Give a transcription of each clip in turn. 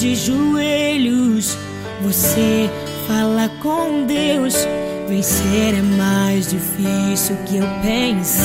de joelhos, você fala com Deus. Vencer é mais difícil que eu pensei.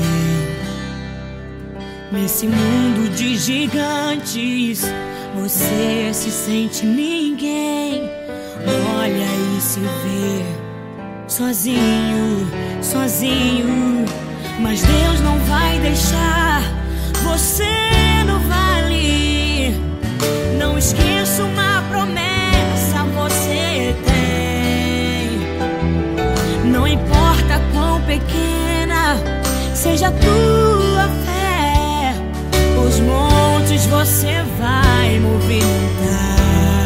Nesse mundo de gigantes, você se sente ninguém. Olha e se vê sozinho, sozinho. Mas Deus não vai deixar você no vale. Não esqueça uma promessa você tem. Não importa quão pequena seja a tua fé, os montes você vai movimentar.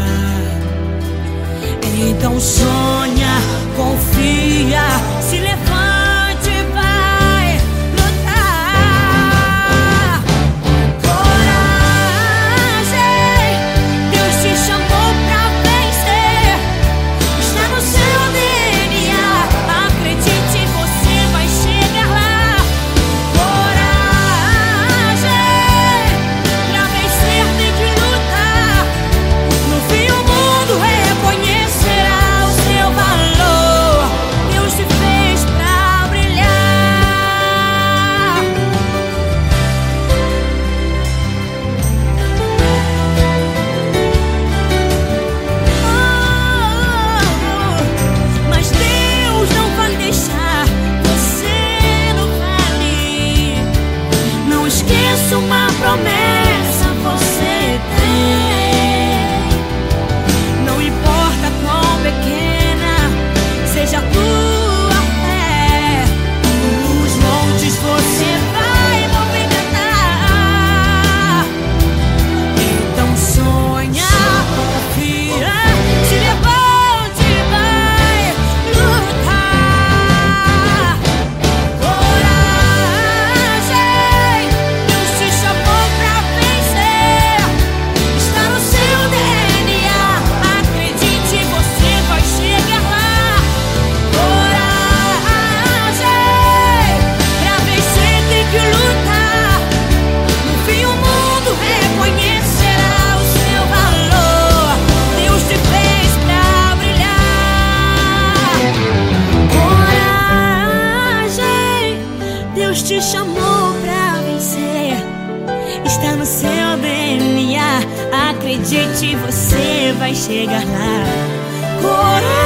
Então sonha, confia, se levante e vai lutar. Coragem, Deus te chamou pra vencer. Está no seu DNA, acredite, você vai chegar lá. Coragem, pra vencer tem que lutar. No fim o mundo reconhecerá o seu valor. Deus te fez pra brilhar. Mas Deus não vai deixar você no vale. Não esqueça uma promessa você tem. Não importa quão pequena seja a tua fé, os montes você vai movimentar. Então sonha, confia, se levante e vai lutar. Coragem, Deus te chamou pra vencer. Está no seu DNA, acredite, você vai chegar lá. Coragem, pra vencer tem que lutar. No fim o mundo reconhecerá o seu valor. Deus te fez pra brilhar. Coragem, Deus te chamou pra vencer. Está no seu DNA, acredite, você vai chegar lá. Coragem.